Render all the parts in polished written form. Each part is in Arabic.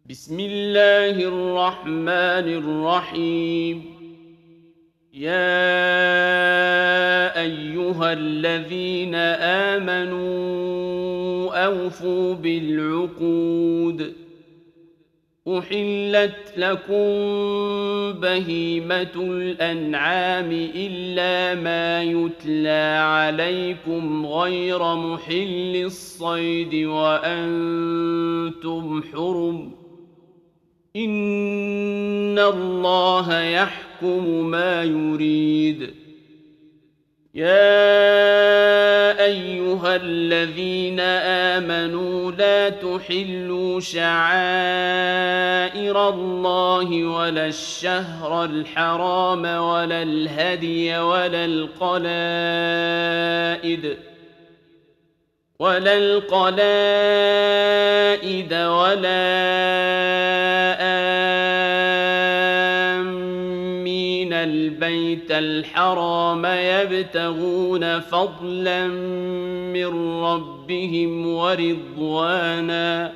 بسم الله الرحمن الرحيم. يا أيها الذين آمنوا أوفوا بالعقود. أحلت لكم بهيمة الأنعام إلا ما يتلى عليكم غير محل الصيد وأنتم حرم. إن الله يحكم ما يريد. يا أيها الذين آمنوا لا تحلوا شعائر الله ولا الشهر الحرام ولا الهدي ولا القلائد ولا آمين البيت الحرام يبتغون فضلا من ربهم ورضوانا.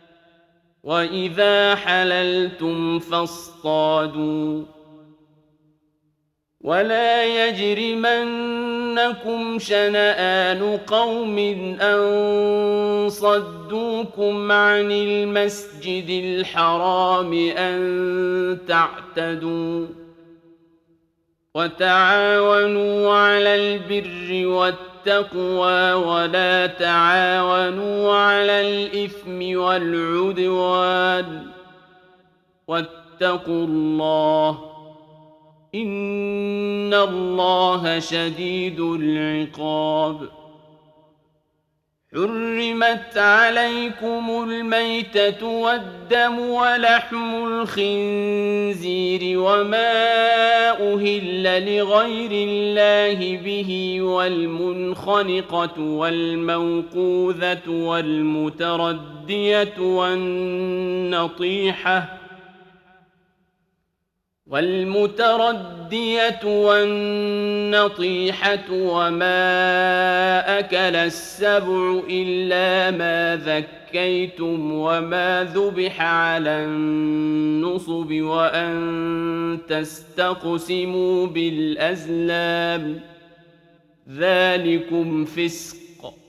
وإذا حللتم فاصطادوا. ولا يجرمنكم شنآن قوم أن صدوكم عن المسجد الحرام أن تعتدوا. وتعاونوا على البر والتقوى ولا تعاونوا على الإثم والعدوان. واتقوا الله إن الله شديد العقاب. حرمت عليكم الميتة والدم ولحم الخنزير وما أهل لغير الله به والمنخنقة والموقوذة والمتردية والنطيحة وما أكل السبع إلا ما ذكيتم وما ذبح على النصب وأن تستقسموا بالأزلام ذلكم فسق.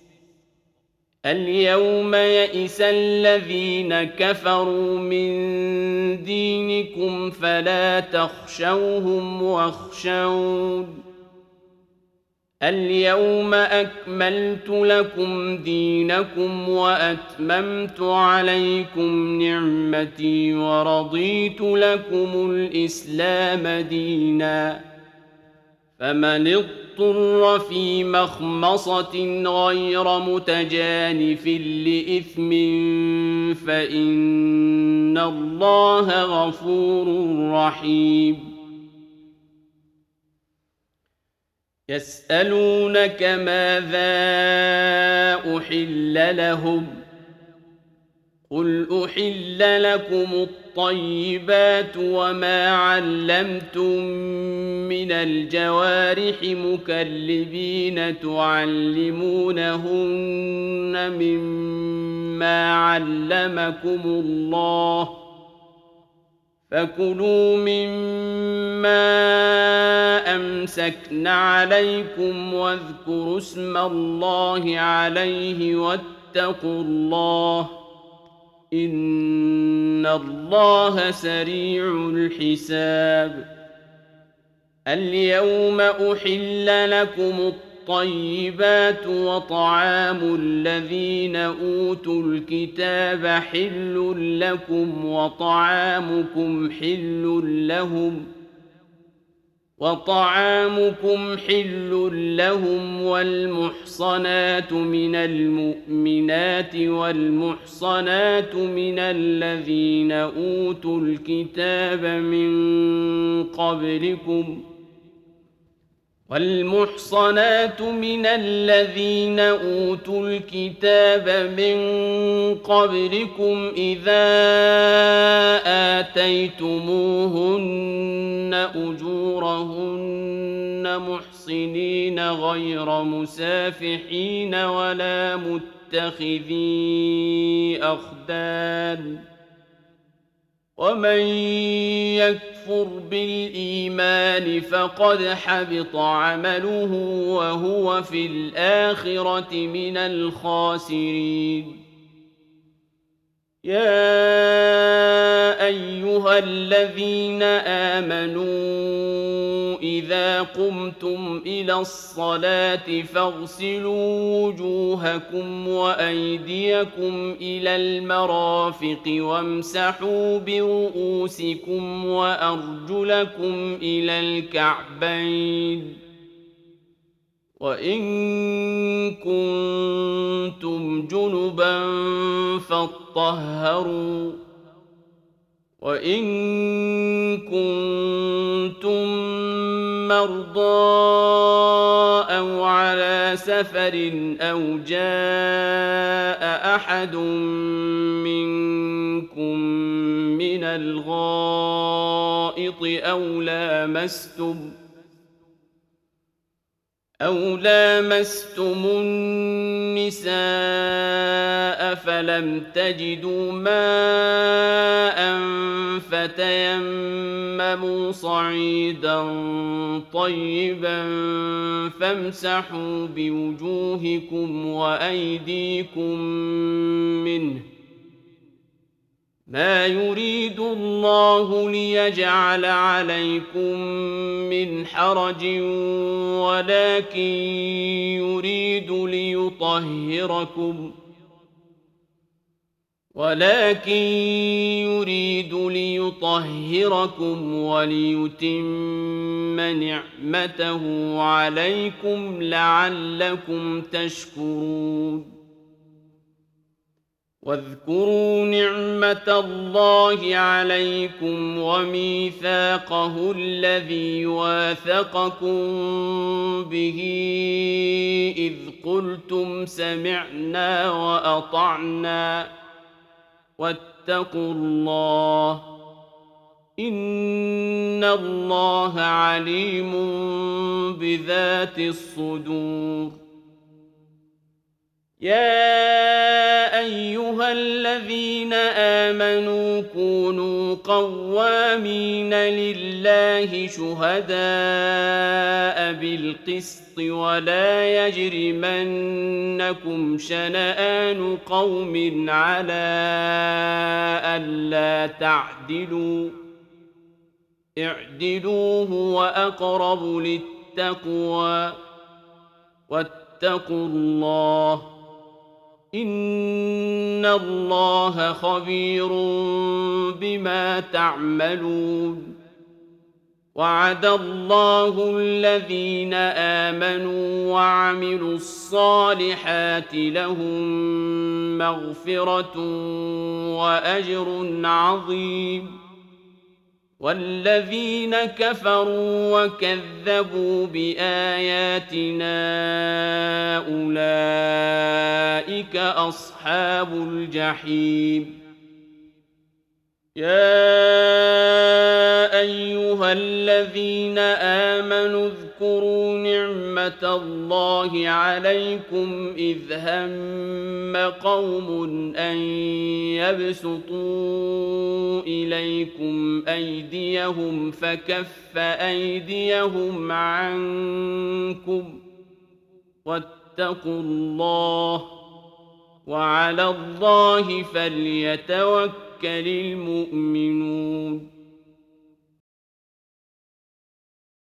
اليوم يئس الذين كفروا من دينكم فلا تخشوهم واخشون. اليوم أكملت لكم دينكم وأتممت عليكم نعمتي ورضيت لكم الإسلام دينا. فمن اضطر في مخمصة غير متجانف لإثم فإن الله غفور رحيم. يسألونك ماذا أحل لهم قل أحل لكم الطيبات وما علمتم من الجوارح مكلبين تعلمونهن مما علمكم الله فكلوا مما أمسكن عليكم واذكروا اسم الله عليه واتقوا الله إن الله سريع الحساب. اليوم أحل لكم الطيبات وطعام الذين أوتوا الكتاب حل لكم وطعامكم حل لهم والمحصنات من المؤمنات والمحصنات من الذين أوتوا الكتاب من قبلكم إذا آتيتموهن أجورهن محصنين غير مسافحين ولا متخذي أخدان ومن يكفر بالإيمان فقد حبط عمله وهو في الآخرة من الخاسرين. يا أيها الذين آمنوا إذا قمتم إلى الصلاة فاغسلوا وجوهكم وأيديكم إلى المرافق وامسحوا برؤوسكم وأرجلكم إلى الكعبين، وإن كنتم جنبا فاطهروا، وإن كنتم مرضى أو على سفر أو جاء أحد منكم من الغائط أو لامستم النساء فلم تجدوا ماء فتيمموا صعيدا طيبا فامسحوا بوجوهكم وأيديكم منه، ما يريد الله ليجعل عليكم من حرج ولكن يريد ليطهركم وليتم نعمته عليكم لعلكم تشكرون. واذكروا نعمة الله عليكم وميثاقه الذي واثقكم به إذ قلتم سمعنا وأطعنا واتقوا الله إن الله عليم بذات الصدور. يا أيها الذين آمنوا كونوا قوامين لله شهداء بالقسط ولا يجرمنكم شنآن قوم على ألا تعدلوا، اعدلوا هو أقرب للتقوى، واتقوا الله إن الله خبير بما تعملون. وعد الله الذين آمنوا وعملوا الصالحات لهم مغفرة وأجر عظيم، والذين كفروا وكذبوا بآياتنا أولئك أصحاب الجحيم. يا أيها الذين آمنوا اذكروا نعمة الله عليكم إذ هم قوم أن يبسطوا إليكم أيديهم فكف أيديهم عنكم واتقوا الله وعلى الله فليتوكل المؤمنون.